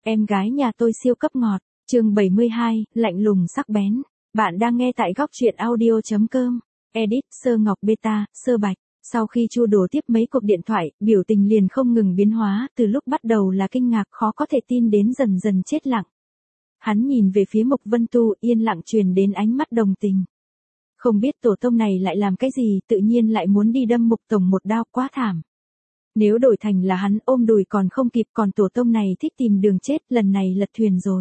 Em gái nhà tôi siêu cấp ngọt, chương 72, lạnh lùng sắc bén. Bạn đang nghe tại góc truyện audio.com. Edit, Sơ Ngọc Beta, Sơ Bạch. Sau khi Chu Đồ tiếp mấy cuộc điện thoại, biểu tình liền không ngừng biến hóa, từ lúc bắt đầu là kinh ngạc khó có thể tin đến dần dần chết lặng. Hắn nhìn về phía Mục Vân Tu, yên lặng truyền đến ánh mắt đồng tình. Không biết tổ tông này lại làm cái gì, tự nhiên lại muốn đi đâm Mục Tổng một đao, quá thảm. Nếu đổi thành là hắn, ôm đùi còn không kịp, còn tổ tông này thích tìm đường chết, lần này lật thuyền rồi.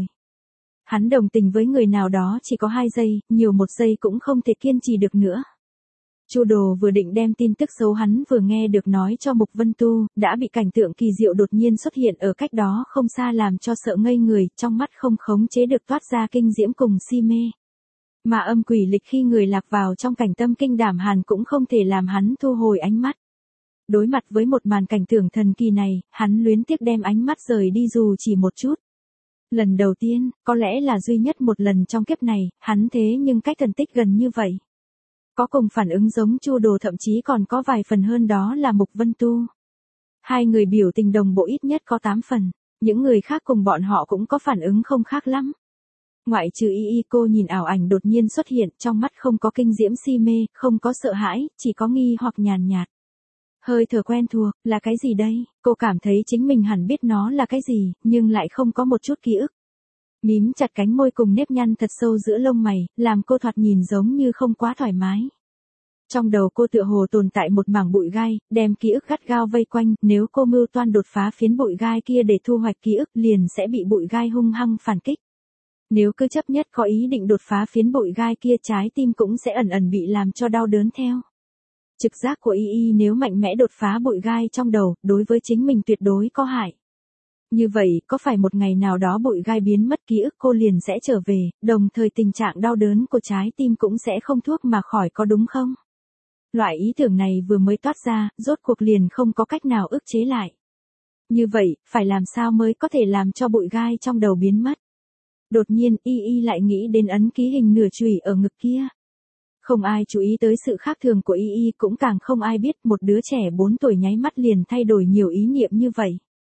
Hắn đồng tình với người nào đó chỉ có 2 giây, nhiều 1 giây cũng không thể kiên trì được nữa. Chu Đồ vừa định đem tin tức xấu hắn vừa nghe được nói cho Mục Vân Tu, đã bị cảnh tượng kỳ diệu đột nhiên xuất hiện ở cách đó không xa làm cho sợ ngây người, trong mắt không khống chế được toát ra kinh diễm cùng si mê. Mà âm quỷ lịch khi người lạc vào trong cảnh tâm kinh đảm hàn cũng không thể làm hắn thu hồi ánh mắt. Đối mặt với một màn cảnh tượng thần kỳ này, hắn luyến tiếc đem ánh mắt rời đi dù chỉ một chút. Lần đầu tiên, có lẽ là duy nhất một lần trong kiếp này, hắn thế nhưng cách thần tích gần như vậy. Có cùng phản ứng giống Chu Đồ, thậm chí còn có vài phần hơn, đó là Mục Vân Tu. Hai người biểu tình đồng bộ ít nhất có 8 phần, những người khác cùng bọn họ cũng có phản ứng không khác lắm. Ngoại trừ Y, cô nhìn ảo ảnh đột nhiên xuất hiện, trong mắt không có kinh diễm si mê, không có sợ hãi, chỉ có nghi hoặc nhàn nhạt. Hơi thở quen thuộc, là cái gì đây? Cô cảm thấy chính mình hẳn biết nó là cái gì, nhưng lại không có một chút ký ức. Mím chặt cánh môi cùng nếp nhăn thật sâu giữa lông mày, làm cô thoạt nhìn giống như không quá thoải mái. Trong đầu cô tựa hồ tồn tại một mảng bụi gai, đem ký ức gắt gao vây quanh, nếu cô mưu toan đột phá phiến bụi gai kia để thu hoạch ký ức liền sẽ bị bụi gai hung hăng phản kích. Nếu cứ chấp nhất có ý định đột phá phiến bụi gai kia, trái tim cũng sẽ ẩn ẩn bị làm cho đau đớn theo. Trực giác của Y nếu mạnh mẽ đột phá bụi gai trong đầu, đối với chính mình tuyệt đối có hại. Như vậy, có phải một ngày nào đó bụi gai biến mất, ký ức cô liền sẽ trở về, đồng thời tình trạng đau đớn của trái tim cũng sẽ không thuốc mà khỏi, có đúng không? Loại ý tưởng này vừa mới toát ra, rốt cuộc liền không có cách nào ức chế lại. Như vậy, phải làm sao mới có thể làm cho bụi gai trong đầu biến mất? Đột nhiên, Y lại nghĩ đến ấn ký hình nửa chùy ở ngực kia. Không ai chú ý tới sự khác thường của Y, cũng càng không ai biết một đứa trẻ 4 tuổi nháy mắt liền thay đổi nhiều ý niệm như vậy.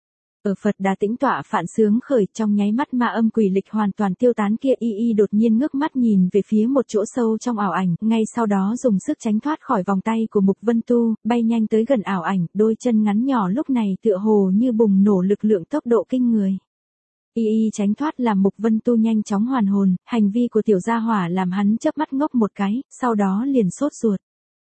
Ở Phật Đà tĩnh tọa phản sướng khởi, trong nháy mắt ma âm quỷ lịch hoàn toàn tiêu tán kia, Y đột nhiên ngước mắt nhìn về phía một chỗ sâu trong ảo ảnh, ngay sau đó dùng sức tránh thoát khỏi vòng tay của Mục Vân Tu, bay nhanh tới gần ảo ảnh, đôi chân ngắn nhỏ lúc này tựa hồ như bùng nổ lực lượng tốc độ kinh người. Y tránh thoát làm Mục Vân Tu nhanh chóng hoàn hồn, hành vi của tiểu gia hỏa làm hắn chớp mắt ngốc một cái, sau đó liền sốt ruột.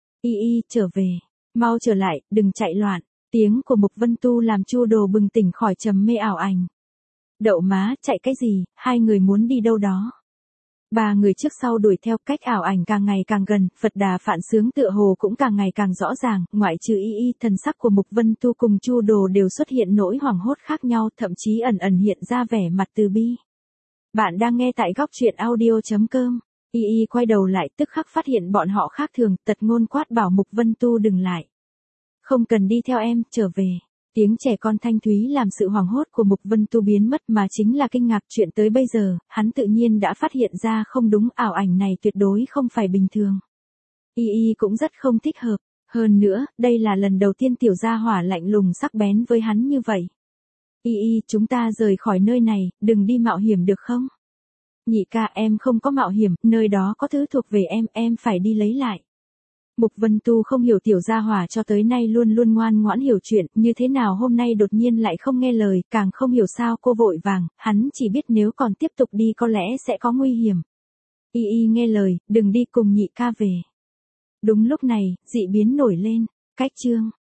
Y trở về, mau trở lại, đừng chạy loạn. Tiếng của Mục Vân Tu làm Chu Đồ bừng tỉnh khỏi trầm mê ảo ảnh. Đậu má, chạy cái gì, hai người muốn đi đâu đó? 3 người trước sau đuổi theo, cách ảo ảnh càng ngày càng gần, Phật Đà phản sướng tựa hồ cũng càng ngày càng rõ ràng, ngoại trừ Y, thần sắc của Mục Vân Tu cùng Chu Đồ đều xuất hiện nỗi hoảng hốt khác nhau, thậm chí ẩn ẩn hiện ra vẻ mặt từ bi. Bạn đang nghe tại góc truyện audio.com. Y quay đầu lại, tức khắc phát hiện bọn họ khác thường, tật ngôn quát bảo Mục Vân Tu đừng lại. Không cần đi theo em, trở về. Tiếng trẻ con thanh thúy làm sự hoảng hốt của Mục Vân Tu biến mất, mà chính là kinh ngạc. Chuyện tới bây giờ, hắn tự nhiên đã phát hiện ra không đúng, ảo ảnh này tuyệt đối không phải bình thường. Y cũng rất không thích hợp. Hơn nữa, đây là lần đầu tiên tiểu gia hỏa lạnh lùng sắc bén với hắn như vậy. Y, chúng ta rời khỏi nơi này, đừng đi mạo hiểm được không? Nhị ca, em không có mạo hiểm, nơi đó có thứ thuộc về em phải đi lấy lại. Mục Vân Tu không hiểu tiểu gia hỏa cho tới nay luôn luôn ngoan ngoãn hiểu chuyện, như thế nào hôm nay đột nhiên lại không nghe lời, càng không hiểu sao cô vội vàng, hắn chỉ biết nếu còn tiếp tục đi có lẽ sẽ có nguy hiểm. Y nghe lời, đừng đi, cùng nhị ca về. Đúng lúc này, dị biến nổi lên, cách chương.